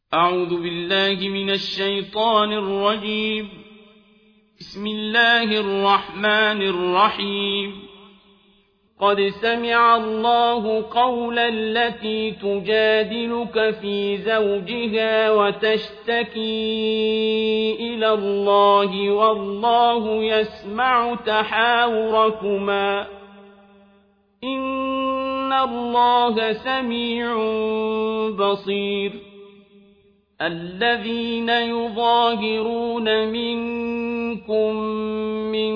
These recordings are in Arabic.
أعوذ بالله من الشيطان الرجيم. بسم الله الرحمن الرحيم. قد سمع الله قول التي تجادلك في زوجها وتشتكي إلى الله والله يسمع تحاوركما إن الله سميع بصير. الذين يظاهرون منكم من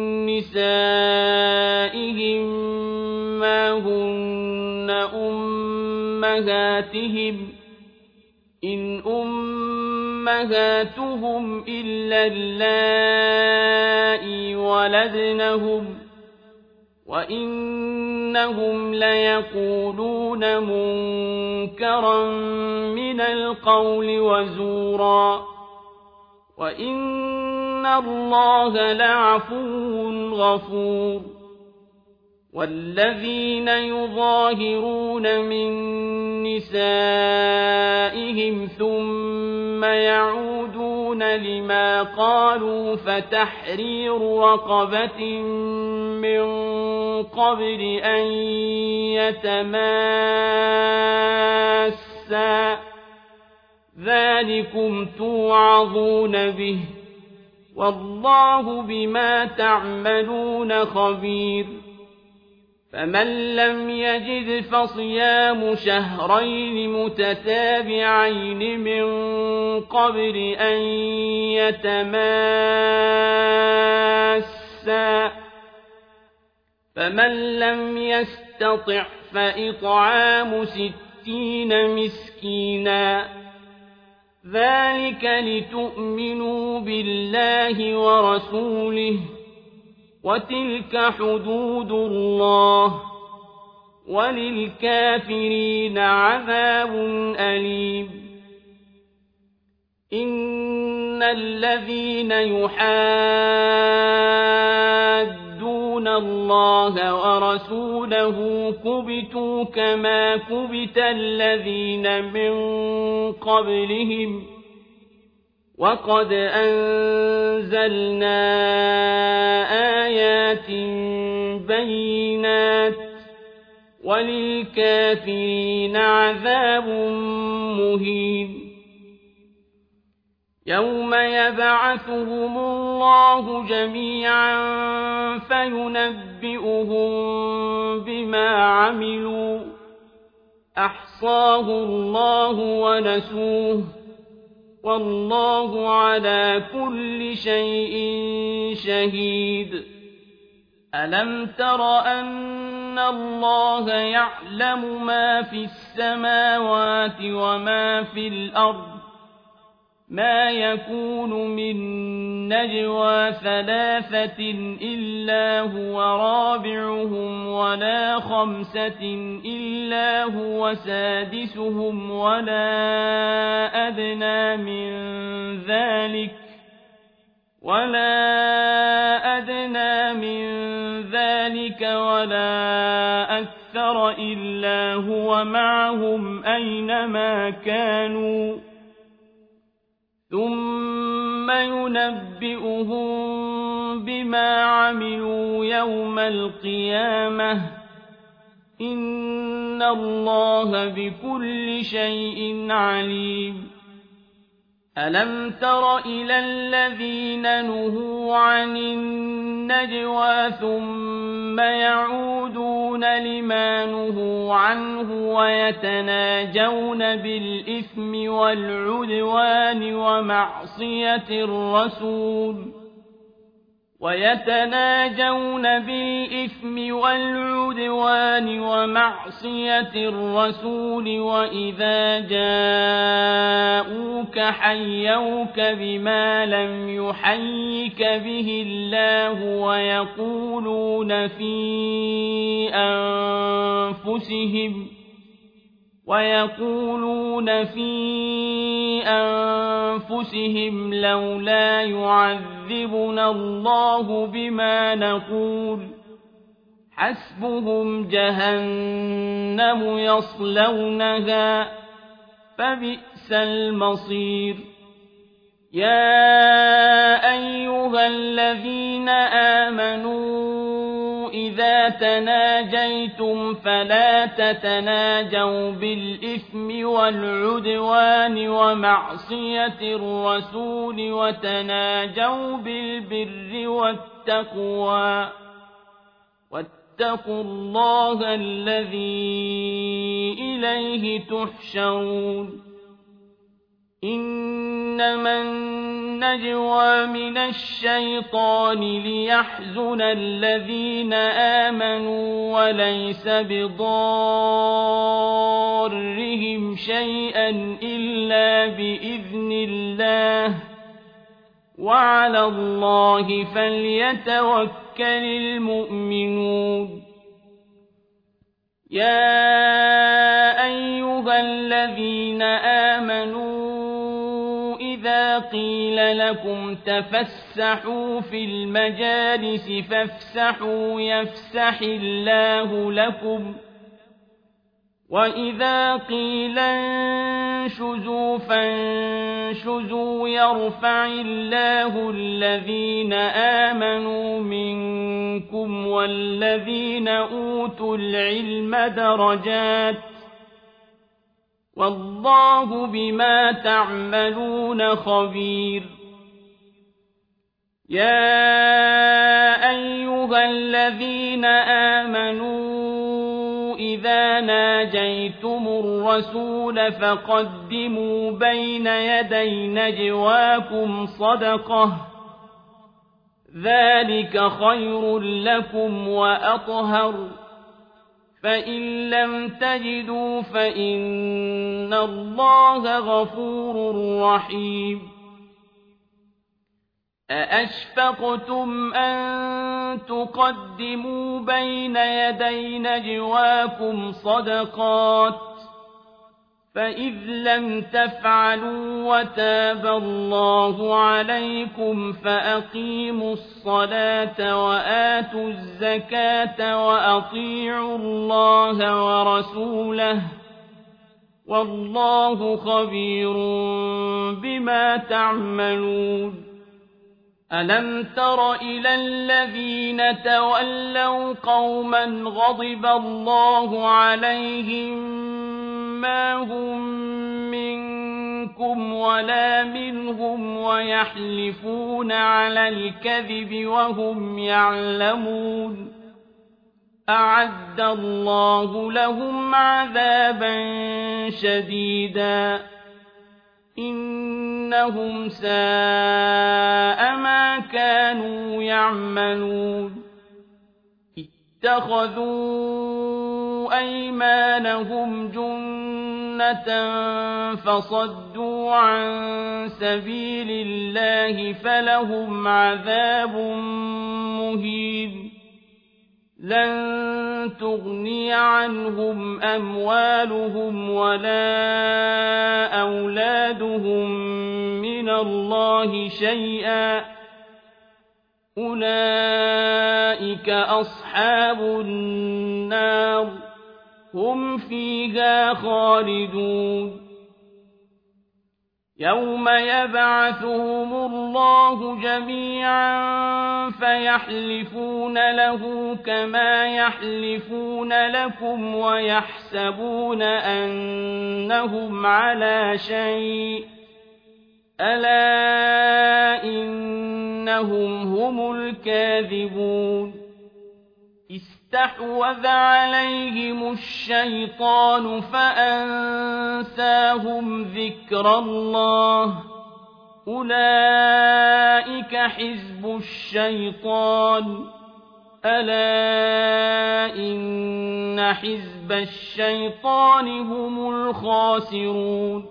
نسائهم ما هن أمهاتهم إن أمهاتهم إلا اللائي ولدنهم وإنهم ليقولون منكرا من القول وزورا وإن الله لعفو غفور. والذين يظاهرون من نسائهم ثم يعودون لما قالوا فتحرير رقبة من قبل أن يتماسا ذلكم توعظون به والله بما تعملون خبير. فمن لم يجد فصيام شهرين متتابعين من قبل أن يتماسا فمن لم يستطع فإطعام 60 مسكينا ذلك لتؤمنوا بالله ورسوله وتلك حدود الله وللكافرين عذاب أليم. إن الذين يحادون الله ورسوله كبتوا كما كبت الذين من قبلهم وقد أنزلنا آيات بينات وللكافرين عذاب مهين. يوم يبعثهم الله جميعا فينبئهم بما عملوا أحصاه الله ونسوه والله على كل شيء شهيد. ألم تر أن الله يعلم ما في السماوات وما في الأرض ما يكون من نجوى 3 إلا هو رابعهم ولا 5 إلا هو سادسهم ولا أدنى من ذلك ولا أكثر إلا هو معهم أينما كانوا ثم ينبئهم بما عملوا يوم القيامة إن الله بكل شيء عليم. ألم تر إلى الذين نهوا عن النجوى ثم يعودون لما نهوا عنه ويتناجون بالإثم والعدوان ومعصية الرسول وإذا جاءوك حيوك بما لم يحيك به الله ويقولون في أنفسهم لولا يعذبنا الله بما نقول حسبهم جهنم يصلونها فبئس وبئس المصير يا أيها الذين آمنوا إذا تناجيتم فلا تتناجوا بالإثم والعدوان ومعصية الرسول وتناجوا بالبر والتقوى واتقوا الله الذي إليه تحشرون إنما النجوى من الشيطان ليحزن الذين آمنوا وليس بضارهم شيئا إلا بإذن الله وعلى الله فليتوكل المؤمنون يا أيها الذين آمنوا إذا قيل لكم تفسحوا في المجالس فافسحوا يفسح الله لكم وإذا قيل انشزوا فانشزوا يرفع الله الذين آمنوا منكم والذين أوتوا العلم درجات والله بما تعملون خبير يا أيها الذين آمنوا إذا ناجيتم الرسول فقدموا بين يدي نجواكم صدقة ذلك خير لكم وأطهر فإن لم تجدوا فإن الله غفور رحيم أأشفقتم أن تقدموا بين يدي نجواكم صدقات فإذ لم تفعلوا وتاب الله عليكم فأقيموا الصلاة وآتوا الزكاة وأطيعوا الله ورسوله والله خبير بما تعملون ألم تر إلى الذين تولوا قوما غضب الله عليهم ما هم منكم ولا منهم ويحلفون على الكذب وهم يعلمون أعد الله لهم عذابا شديدا إنهم ساء ما كانوا يعملون اتخذوا أيمانهم جنة فصدوا عن سبيل الله فلهم عذاب مهين لن تغني عنهم أموالهم ولا أولادهم من الله شيئا أولئك أصحاب النار هم فيها خالدون يوم يبعثهم الله جميعا فيحلفون له كما يحلفون لكم ويحسبون أنهم على شيء ألا إنهم هم الكاذبون استحوذ عليهم الشيطان فأنساهم ذكر الله أولئك حزب الشيطان ألا إن حزب الشيطان هم الخاسرون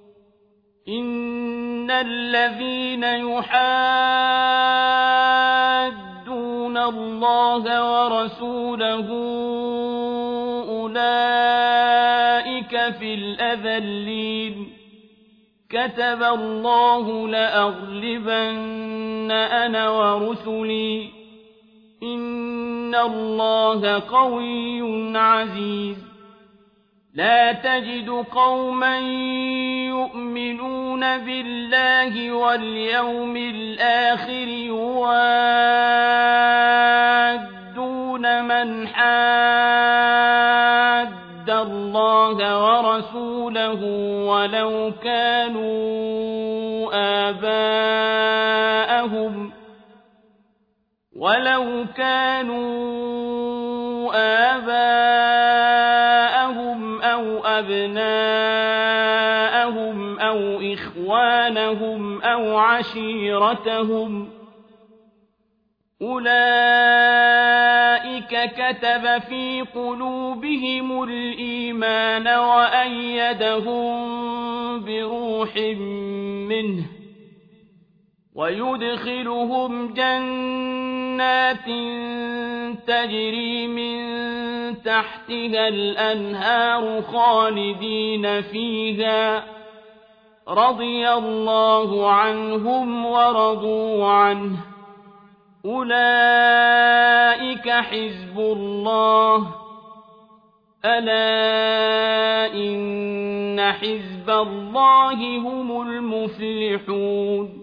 إن الذين يحادون الله ورسوله أولئك في الأذلين كتب الله لأغلبن أنا ورسلي إن الله قوي عزيز لا تجد قوما يؤمنون بالله واليوم الآخر يوادون من حاد الله ورسوله ولو كانوا آباءهم أو أبناءهم أو إخوانهم أو عشيرتهم أولئك كتب في قلوبهم الإيمان وأيدهم بروح منه ويدخلهم جنات تجري من تحتها الأنهار خالدين فيها رضي الله عنهم ورضوا عنه أولئك حزب الله ألا إن حزب الله هم المفلحون